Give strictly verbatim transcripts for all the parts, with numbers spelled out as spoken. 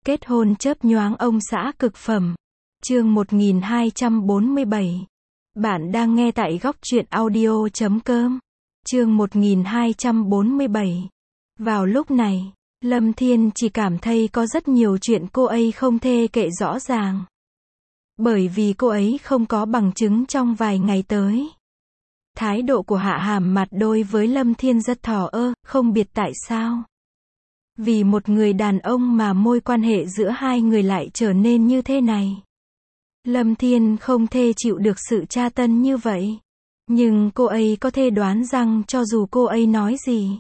Kết hôn chớp nhoáng ông xã cực phẩm. Chương một nghìn hai trăm bốn mươi bảy. Bạn đang nghe tại góc truyện audio chấm com. Chương một nghìn hai trăm bốn mươi bảy. Vào lúc này, Lâm Thiên chỉ cảm thấy có rất nhiều chuyện cô ấy không thể kể rõ ràng. Bởi vì cô ấy không có bằng chứng trong vài ngày tới. Thái độ của Hạ Hàm Mạt đối với Lâm Thiên rất thờ ơ, không biết tại sao. Vì một người đàn ông mà mối quan hệ giữa hai người lại trở nên như thế này. Lâm Thiên không thể chịu được sự tra tấn như vậy. Nhưng cô ấy có thể đoán rằng cho dù cô ấy nói gì,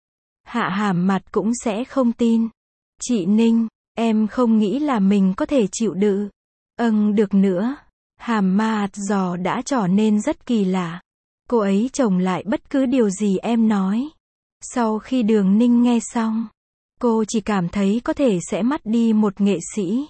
Hạ Hàm Mạt cũng sẽ không tin. Chị Ninh, em không nghĩ là mình có thể chịu đựng. Ừm, được nữa. Hàm Mạt giò đã trở nên rất kỳ lạ. Cô ấy chồng lại bất cứ điều gì em nói. Sau khi Đường Ninh nghe xong, cô chỉ cảm thấy có thể sẽ mất đi một nghệ sĩ.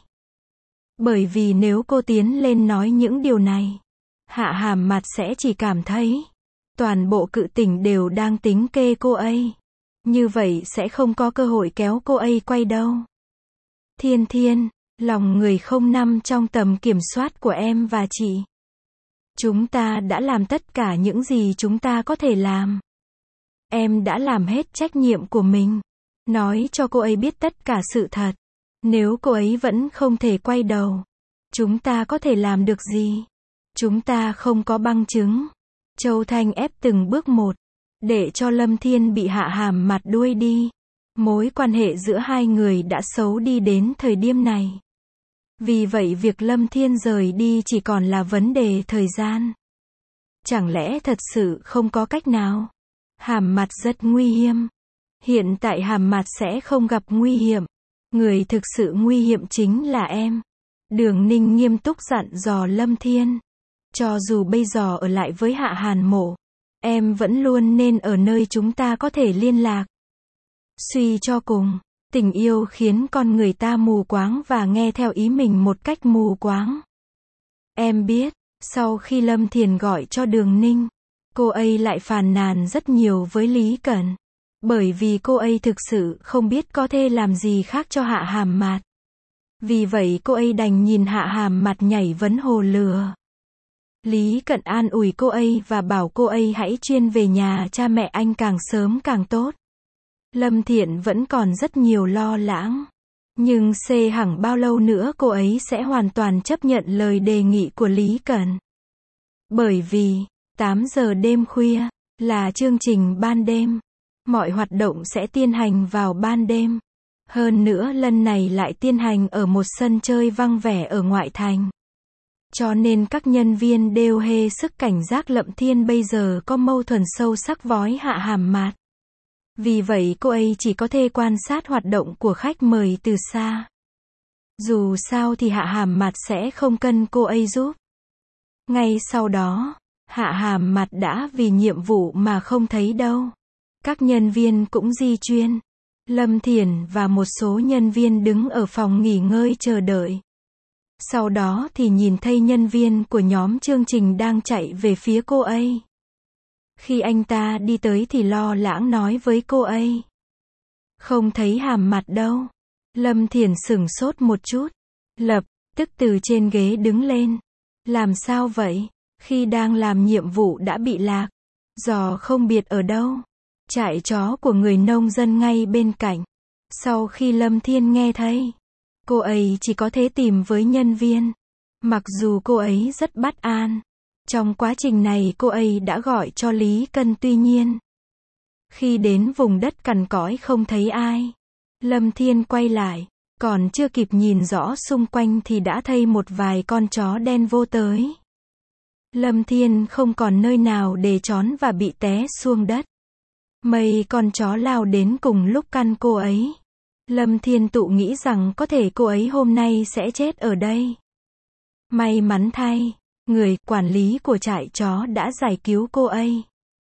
Bởi vì nếu cô tiến lên nói những điều này, Hạ Hàm Mạt sẽ chỉ cảm thấy toàn bộ cự tỉnh đều đang tính kê cô ấy. Như vậy sẽ không có cơ hội kéo cô ấy quay đâu. Thiên Thiên, lòng người không nằm trong tầm kiểm soát của em và chị. Chúng ta đã làm tất cả những gì chúng ta có thể làm. Em đã làm hết trách nhiệm của mình. Nói cho cô ấy biết tất cả sự thật. Nếu cô ấy vẫn không thể quay đầu, chúng ta có thể làm được gì? Chúng ta không có bằng chứng. Châu Thanh ép từng bước một, để cho Lâm Thiên bị Hạ Hàm Mạt đuôi đi. Mối quan hệ giữa hai người đã xấu đi đến thời điểm này. Vì vậy việc Lâm Thiên rời đi chỉ còn là vấn đề thời gian. Chẳng lẽ thật sự không có cách nào? Hàm Mạt rất nguy hiểm. Hiện tại Hàm Mạt sẽ không gặp nguy hiểm. Người thực sự nguy hiểm chính là em. Đường Ninh nghiêm túc dặn dò Lâm Thiên. Cho dù bây giờ ở lại với Hạ Hàn Mộ, em vẫn luôn nên ở nơi chúng ta có thể liên lạc. Suy cho cùng, tình yêu khiến con người ta mù quáng và nghe theo ý mình một cách mù quáng. Em biết, sau khi Lâm Thiền gọi cho Đường Ninh, cô ấy lại phàn nàn rất nhiều với Lý Cẩn. Bởi vì cô ấy thực sự không biết có thể làm gì khác cho Hạ Hàm Mạt. Vì vậy cô ấy đành nhìn Hạ Hàm Mạt nhảy vấn hồ lừa. Lý Cẩn an ủi cô ấy và bảo cô ấy hãy chuyên về nhà cha mẹ anh càng sớm càng tốt. Lâm Thiện vẫn còn rất nhiều lo lắng. Nhưng xê hẳn bao lâu nữa cô ấy sẽ hoàn toàn chấp nhận lời đề nghị của Lý Cẩn. Bởi vì, tám giờ đêm khuya, là chương trình ban đêm. Mọi hoạt động sẽ tiến hành vào ban đêm. Hơn nữa lần này lại tiến hành ở một sân chơi vắng vẻ ở ngoại thành. Cho nên các nhân viên đều hê sức cảnh giác Lâm Thiên bây giờ có mâu thuẫn sâu sắc với Hạ Hàm Mạt. Vì vậy cô ấy chỉ có thể quan sát hoạt động của khách mời từ xa. Dù sao thì Hạ Hàm Mạt sẽ không cần cô ấy giúp. Ngay sau đó, Hạ Hàm Mạt đã vì nhiệm vụ mà không thấy đâu. Các nhân viên cũng di chuyển. Lâm Thiền và một số nhân viên đứng ở phòng nghỉ ngơi chờ đợi. Sau đó thì nhìn thấy nhân viên của nhóm chương trình đang chạy về phía cô ấy. Khi anh ta đi tới thì lo lắng nói với cô ấy. Không thấy Hàm Mạt đâu. Lâm Thiền sửng sốt một chút. Lập tức từ trên ghế đứng lên. Làm sao vậy? Khi đang làm nhiệm vụ đã bị lạc. Giò không biết ở đâu. Trại chó của người nông dân ngay bên cạnh. Sau khi Lâm Thiên nghe thấy, cô ấy chỉ có thể tìm với nhân viên. Mặc dù cô ấy rất bất an. Trong quá trình này cô ấy đã gọi cho Lý Cân tuy nhiên. Khi đến vùng đất cằn cõi không thấy ai. Lâm Thiên quay lại. Còn chưa kịp nhìn rõ xung quanh thì đã thấy một vài con chó đen vô tới. Lâm Thiên không còn nơi nào để trốn và bị té xuống đất. Mấy con chó lao đến cùng lúc căn cô ấy. Lâm Thiên tự nghĩ rằng có thể cô ấy hôm nay sẽ chết ở đây. May mắn thay, người quản lý của trại chó đã giải cứu cô ấy.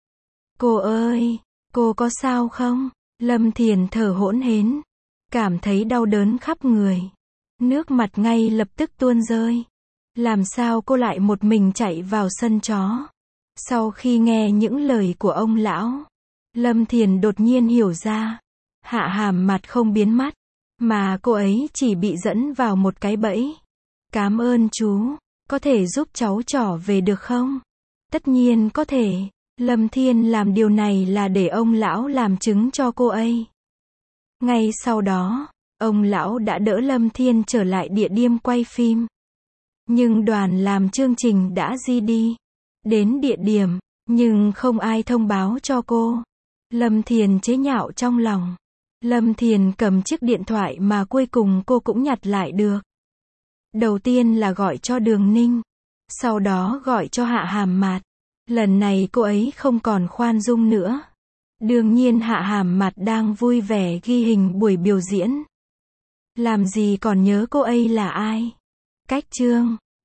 Cô ơi, cô có sao không? Lâm Thiền thở hổn hển, cảm thấy đau đớn khắp người. Nước mặt ngay lập tức tuôn rơi. Làm sao cô lại một mình chạy vào sân chó? Sau khi nghe những lời của ông lão, Lâm Thiền đột nhiên hiểu ra. Hạ Hàm Mạt không biến mất. Mà cô ấy chỉ bị dẫn vào một cái bẫy. Cám ơn chú. Có thể giúp cháu trỏ về được không? Tất nhiên có thể. Lâm Thiên làm điều này là để ông lão làm chứng cho cô ấy. Ngay sau đó, ông lão đã đỡ Lâm Thiên trở lại địa điểm quay phim. Nhưng đoàn làm chương trình đã di đi. Đến địa điểm, nhưng không ai thông báo cho cô. Lâm Thiền chế nhạo trong lòng. Lâm Thiền cầm chiếc điện thoại mà cuối cùng cô cũng nhặt lại được. Đầu tiên là gọi cho Đường Ninh. Sau đó gọi cho Hạ Hàm Mạt. Lần này cô ấy không còn khoan dung nữa. Đương nhiên Hạ Hàm Mạt đang vui vẻ ghi hình buổi biểu diễn. Làm gì còn nhớ cô ấy là ai? Cách chương